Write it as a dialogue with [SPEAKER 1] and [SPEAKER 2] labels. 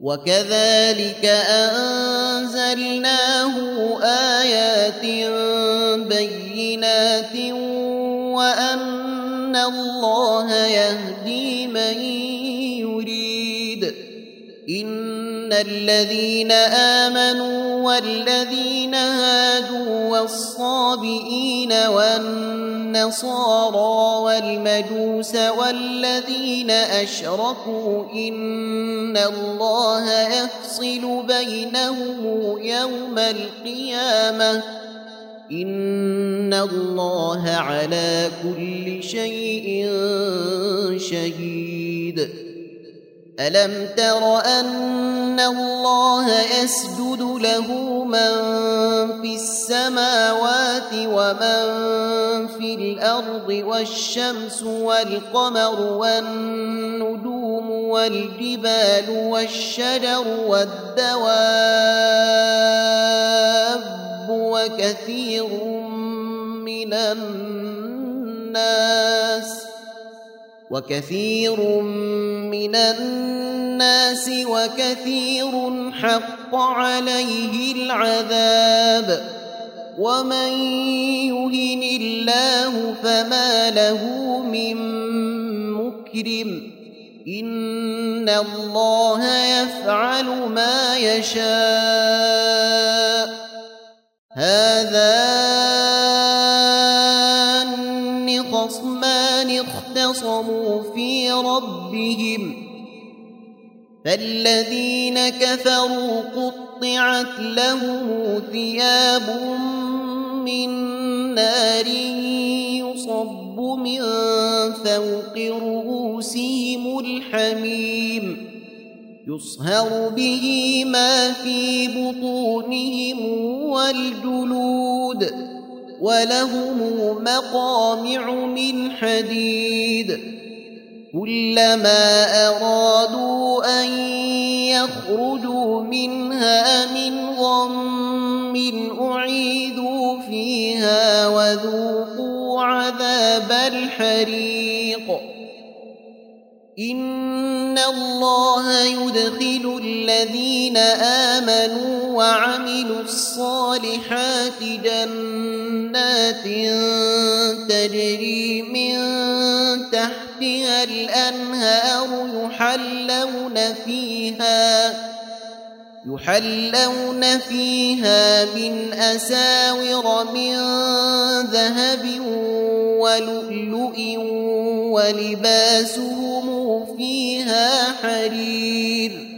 [SPEAKER 1] وكذلك أنزلناه آيات بينات وأن الله يهدي من يريد. إن الذين آمنوا والذين هادوا والصابئين والنصارى والمجوس والذين أشركوا إن الله يفصل بينهم يوم القيامة إن الله على كل شيء شهيد. ألم تر أن الله يسجد له من في السماوات ومن في الأرض والشمس والقمر والنجوم والجبال والشجر والدواب وكثير من الناس وكثير حق عليه العذاب. ومن يهن الله فما له من مكرم. إن الله يفعل ما يشاء. هذان خصمان اختصموا في ربهم فالذين كفروا قطعت لهم ثياب من نار يصب من فوق رؤوسهم الحميم يصهر به ما في بطونهم والجلود ولهم مقامع من حديد كلما أرادوا أن يخرجوا منها من غم أعيدوا فيها وذوقوا عذاب الحريق. إن الله يدخل الذين آمنوا وعملوا الصالحات جنات تجري من تحتها الأنهار يحلون فيها من أساور من ذهب ولؤلؤ ولباسهم فيها حرير